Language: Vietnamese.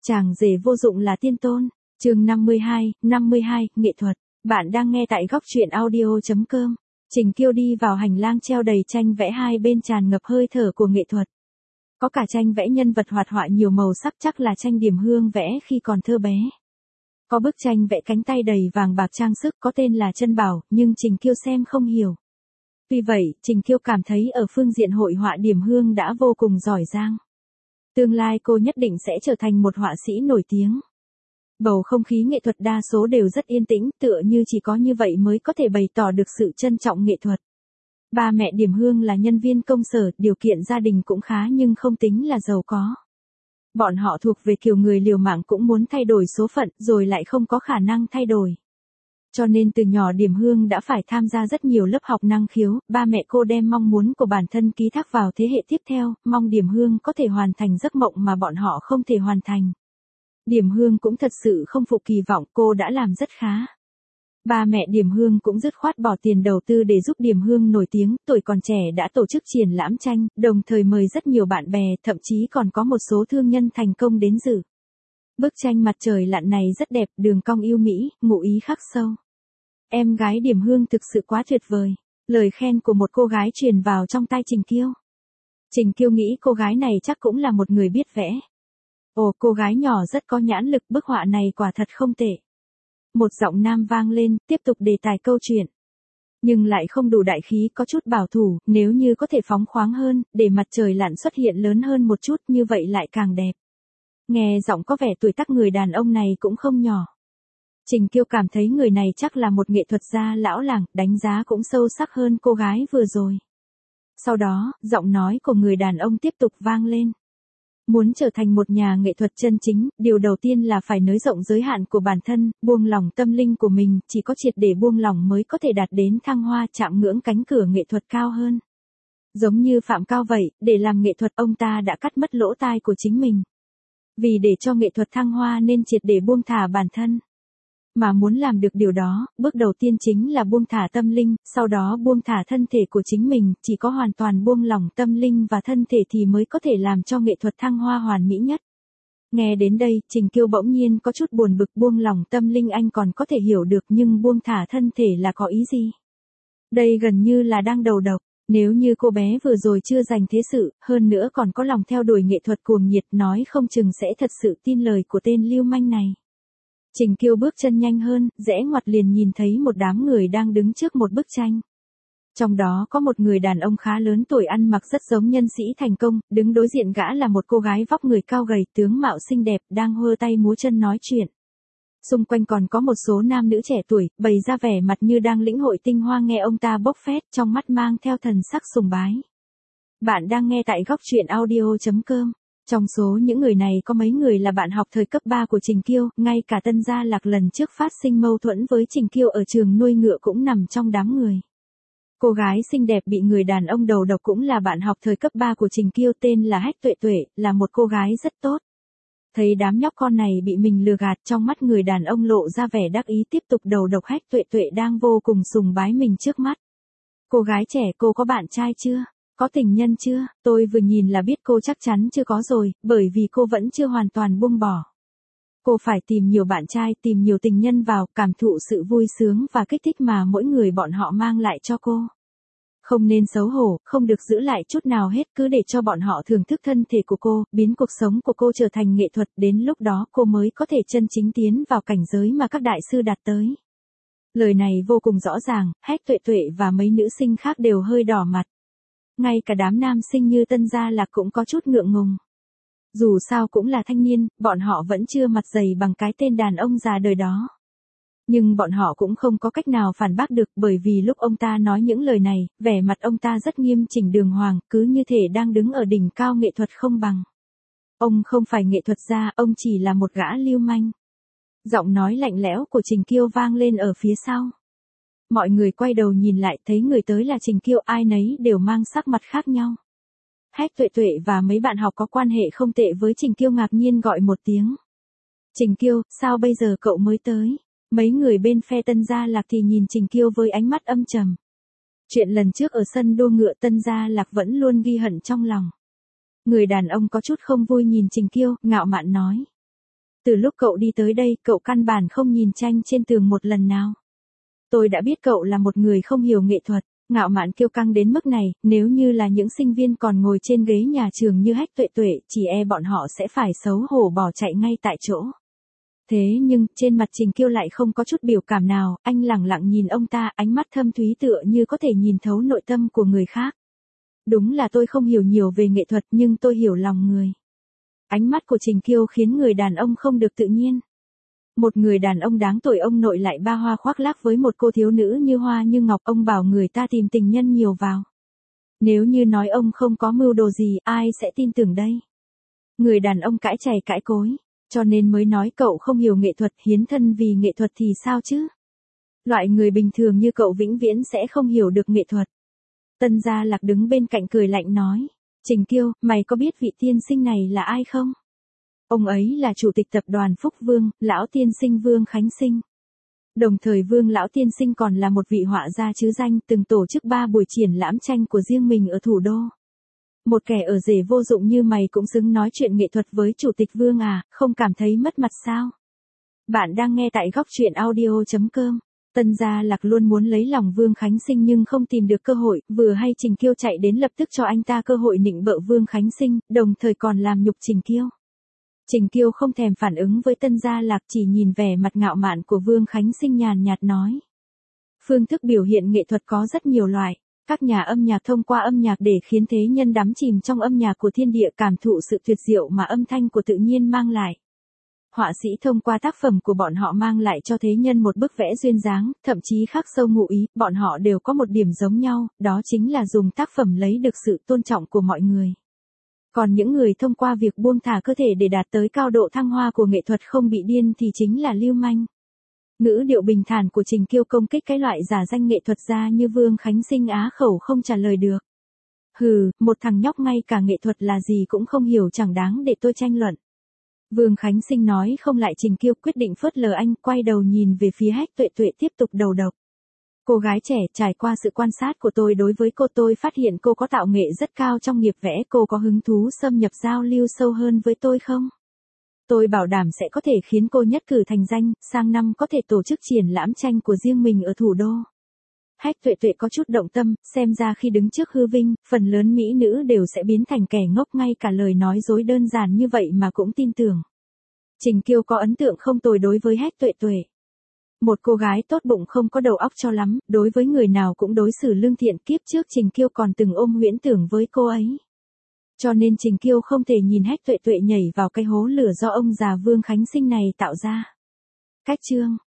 Chàng rể vô dụng là tiên tôn. Chương 52, nghệ thuật. Bạn đang nghe tại góc truyện audio.com. Trình Kiêu đi vào hành lang treo đầy tranh vẽ, hai bên tràn ngập hơi thở của nghệ thuật. Có cả tranh vẽ nhân vật hoạt họa nhiều màu sắc, chắc là tranh Điềm Hương vẽ khi còn thơ bé. Có bức tranh vẽ cánh tay đầy vàng bạc trang sức có tên là Chân Bảo, nhưng Trình Kiêu xem không hiểu. Tuy vậy, Trình Kiêu cảm thấy ở phương diện hội họa Điềm Hương đã vô cùng giỏi giang. Tương lai cô nhất định sẽ trở thành một họa sĩ nổi tiếng. Bầu không khí nghệ thuật đa số đều rất yên tĩnh, tựa như chỉ có như vậy mới có thể bày tỏ được sự trân trọng nghệ thuật. Ba mẹ Điềm Hương là nhân viên công sở, điều kiện gia đình cũng khá nhưng không tính là giàu có. Bọn họ thuộc về kiểu người liều mạng cũng muốn thay đổi số phận rồi lại không có khả năng thay đổi. Cho nên từ nhỏ Điềm Hương đã phải tham gia rất nhiều lớp học năng khiếu, ba mẹ cô đem mong muốn của bản thân ký thác vào thế hệ tiếp theo, mong Điềm Hương có thể hoàn thành giấc mộng mà bọn họ không thể hoàn thành. Điềm Hương cũng thật sự không phụ kỳ vọng, cô đã làm rất khá. Ba mẹ Điềm Hương cũng dứt khoát bỏ tiền đầu tư để giúp Điềm Hương nổi tiếng, tuổi còn trẻ đã tổ chức triển lãm tranh, đồng thời mời rất nhiều bạn bè, thậm chí còn có một số thương nhân thành công đến dự. Bức tranh Mặt trời lặn này rất đẹp, đường cong yêu mỹ, ngụ ý khắc sâu. Em gái Điềm Hương thực sự quá tuyệt vời. Lời khen của một cô gái truyền vào trong tai Trình Kiêu. Trình Kiêu nghĩ cô gái này chắc cũng là một người biết vẽ. Ồ, cô gái nhỏ rất có nhãn lực, bức họa này quả thật không tệ. Một giọng nam vang lên, tiếp tục đề tài câu chuyện. Nhưng lại không đủ đại khí, có chút bảo thủ, nếu như có thể phóng khoáng hơn, để mặt trời lặn xuất hiện lớn hơn một chút, như vậy lại càng đẹp. Nghe giọng có vẻ tuổi tác người đàn ông này cũng không nhỏ. Trình Kiêu cảm thấy người này chắc là một nghệ thuật gia lão làng, đánh giá cũng sâu sắc hơn cô gái vừa rồi. Sau đó, giọng nói của người đàn ông tiếp tục vang lên. Muốn trở thành một nhà nghệ thuật chân chính, điều đầu tiên là phải nới rộng giới hạn của bản thân, buông lỏng tâm linh của mình, chỉ có triệt để buông lỏng mới có thể đạt đến thăng hoa, chạm ngưỡng cánh cửa nghệ thuật cao hơn. Giống như Phạm Cao vậy, để làm nghệ thuật ông ta đã cắt mất lỗ tai của chính mình. Vì để cho nghệ thuật thăng hoa nên triệt để buông thả bản thân. Mà muốn làm được điều đó, bước đầu tiên chính là buông thả tâm linh, sau đó buông thả thân thể của chính mình, chỉ có hoàn toàn buông lỏng tâm linh và thân thể thì mới có thể làm cho nghệ thuật thăng hoa hoàn mỹ nhất. Nghe đến đây, Trình Kiêu bỗng nhiên có chút buồn bực, buông lỏng tâm linh anh còn có thể hiểu được nhưng buông thả thân thể là có ý gì? Đây gần như là đang đầu độc. Nếu như cô bé vừa rồi chưa dành thế sự, hơn nữa còn có lòng theo đuổi nghệ thuật cuồng nhiệt, nói không chừng sẽ thật sự tin lời của tên lưu manh này. Trình Kiêu bước chân nhanh hơn, rẽ ngoặt liền nhìn thấy một đám người đang đứng trước một bức tranh. Trong đó có một người đàn ông khá lớn tuổi ăn mặc rất giống nhân sĩ thành công, đứng đối diện gã là một cô gái vóc người cao gầy, tướng mạo xinh đẹp, đang hơ tay múa chân nói chuyện. Xung quanh còn có một số nam nữ trẻ tuổi, bày ra vẻ mặt như đang lĩnh hội tinh hoa nghe ông ta bốc phét, trong mắt mang theo thần sắc sùng bái. Bạn đang nghe tại góc truyện audio.com. Trong số những người này có mấy người là bạn học thời cấp 3 của Trình Kiêu, ngay cả Tân Gia Lạc lần trước phát sinh mâu thuẫn với Trình Kiêu ở trường nuôi ngựa cũng nằm trong đám người. Cô gái xinh đẹp bị người đàn ông đầu độc cũng là bạn học thời cấp 3 của Trình Kiêu, tên là Hách Tuệ Tuệ, là một cô gái rất tốt. Thấy đám nhóc con này bị mình lừa gạt, trong mắt người đàn ông lộ ra vẻ đắc ý, tiếp tục đầu độc Hách Tuệ Tuệ đang vô cùng sùng bái mình trước mắt. Cô gái trẻ, cô có bạn trai chưa? Có tình nhân chưa? Tôi vừa nhìn là biết cô chắc chắn chưa có rồi, bởi vì cô vẫn chưa hoàn toàn buông bỏ. Cô phải tìm nhiều bạn trai, tìm nhiều tình nhân vào, cảm thụ sự vui sướng và kích thích mà mỗi người bọn họ mang lại cho cô. Không nên xấu hổ, không được giữ lại chút nào hết, cứ để cho bọn họ thưởng thức thân thể của cô, biến cuộc sống của cô trở thành nghệ thuật, đến lúc đó cô mới có thể chân chính tiến vào cảnh giới mà các đại sư đạt tới. Lời này vô cùng rõ ràng, Hách Tuệ Tuệ và mấy nữ sinh khác đều hơi đỏ mặt. Ngay cả đám nam sinh như Tân Gia Lạc cũng có chút ngượng ngùng. Dù sao cũng là thanh niên, bọn họ vẫn chưa mặt dày bằng cái tên đàn ông già đời đó. Nhưng bọn họ cũng không có cách nào phản bác được, bởi vì lúc ông ta nói những lời này, vẻ mặt ông ta rất nghiêm chỉnh đường hoàng, cứ như thể đang đứng ở đỉnh cao nghệ thuật không bằng. Ông không phải nghệ thuật gia, ông chỉ là một gã lưu manh. Giọng nói lạnh lẽo của Trình Kiêu vang lên ở phía sau. Mọi người quay đầu nhìn lại, thấy người tới là Trình Kiêu, ai nấy đều mang sắc mặt khác nhau. Hách Tuệ Tuệ và mấy bạn học có quan hệ không tệ với Trình Kiêu ngạc nhiên gọi một tiếng. Trình Kiêu, sao bây giờ cậu mới tới? Mấy người bên phe Tân Gia Lạc thì nhìn Trình Kiêu với ánh mắt âm trầm. Chuyện lần trước ở sân đua ngựa Tân Gia Lạc vẫn luôn ghi hận trong lòng. Người đàn ông có chút không vui nhìn Trình Kiêu, ngạo mạn nói. Từ lúc cậu đi tới đây, cậu căn bản không nhìn tranh trên tường một lần nào. Tôi đã biết cậu là một người không hiểu nghệ thuật, ngạo mạn kiêu căng đến mức này, nếu như là những sinh viên còn ngồi trên ghế nhà trường như Hách Tuệ Tuệ, chỉ e bọn họ sẽ phải xấu hổ bỏ chạy ngay tại chỗ. Thế nhưng, trên mặt Trình Kiêu lại không có chút biểu cảm nào, anh lẳng lặng nhìn ông ta, ánh mắt thâm thúy tựa như có thể nhìn thấu nội tâm của người khác. Đúng là tôi không hiểu nhiều về nghệ thuật nhưng tôi hiểu lòng người. Ánh mắt của Trình Kiêu khiến người đàn ông không được tự nhiên. Một người đàn ông đáng tuổi ông nội lại ba hoa khoác lác với một cô thiếu nữ như hoa như ngọc, ông bảo người ta tìm tình nhân nhiều vào. Nếu như nói ông không có mưu đồ gì, ai sẽ tin tưởng đây? Người đàn ông cãi chày cãi cối, cho nên mới nói cậu không hiểu nghệ thuật, hiến thân vì nghệ thuật thì sao chứ? Loại người bình thường như cậu vĩnh viễn sẽ không hiểu được nghệ thuật. Tân Gia Lạc đứng bên cạnh cười lạnh nói, Trình Kiêu, mày có biết vị tiên sinh này là ai không? Ông ấy là chủ tịch tập đoàn Phúc Vương, lão tiên sinh Vương Khánh Sinh. Đồng thời Vương lão tiên sinh còn là một vị họa gia chứ danh, từng tổ chức 3 buổi triển lãm tranh của riêng mình ở thủ đô. Một kẻ ở rể vô dụng như mày cũng xứng nói chuyện nghệ thuật với chủ tịch Vương à, không cảm thấy mất mặt sao? Bạn đang nghe tại góc truyện audio.com. Tân Gia Lạc luôn muốn lấy lòng Vương Khánh Sinh nhưng không tìm được cơ hội, vừa hay Trình Kiêu chạy đến lập tức cho anh ta cơ hội nịnh bợ Vương Khánh Sinh, đồng thời còn làm nhục Trình Kiêu. Trình Kiêu không thèm phản ứng với Tân Gia Lạc, chỉ nhìn vẻ mặt ngạo mạn của Vương Khánh Sinh nhàn nhạt nói. Phương thức biểu hiện nghệ thuật có rất nhiều loại. Các nhà âm nhạc thông qua âm nhạc để khiến thế nhân đắm chìm trong âm nhạc của thiên địa, cảm thụ sự tuyệt diệu mà âm thanh của tự nhiên mang lại. Họa sĩ thông qua tác phẩm của bọn họ mang lại cho thế nhân một bức vẽ duyên dáng, thậm chí khắc sâu ngụ ý, bọn họ đều có một điểm giống nhau, đó chính là dùng tác phẩm lấy được sự tôn trọng của mọi người. Còn những người thông qua việc buông thả cơ thể để đạt tới cao độ thăng hoa của nghệ thuật không bị điên thì chính là lưu manh. Ngữ điệu bình thản của Trình Kiêu công kích cái loại giả danh nghệ thuật gia như Vương Khánh Sinh á khẩu không trả lời được. Hừ, một thằng nhóc ngay cả nghệ thuật là gì cũng không hiểu chẳng đáng để tôi tranh luận. Vương Khánh Sinh nói không lại Trình Kiêu, quyết định phớt lờ anh, quay đầu nhìn về phía Hách Tuệ Tuệ tiếp tục đầu độc. Cô gái trẻ, trải qua sự quan sát của tôi đối với cô, tôi phát hiện cô có tạo nghệ rất cao trong nghiệp vẽ, cô có hứng thú xâm nhập giao lưu sâu hơn với tôi không? Tôi bảo đảm sẽ có thể khiến cô nhất cử thành danh, sang năm có thể tổ chức triển lãm tranh của riêng mình ở thủ đô. Hách Tuệ Tuệ có chút động tâm, xem ra khi đứng trước hư vinh, phần lớn mỹ nữ đều sẽ biến thành kẻ ngốc, ngay cả lời nói dối đơn giản như vậy mà cũng tin tưởng. Trình Kiêu có ấn tượng không tồi đối với Hách Tuệ Tuệ. Một cô gái tốt bụng không có đầu óc cho lắm, đối với người nào cũng đối xử lương thiện, kiếp trước Trình Kiêu còn từng ôm huyễn tưởng với cô ấy. Cho nên Trình Kiêu không thể nhìn Hách Tuệ Tuệ nhảy vào cái hố lửa do ông già Vương Khánh Sinh này tạo ra. Cách chương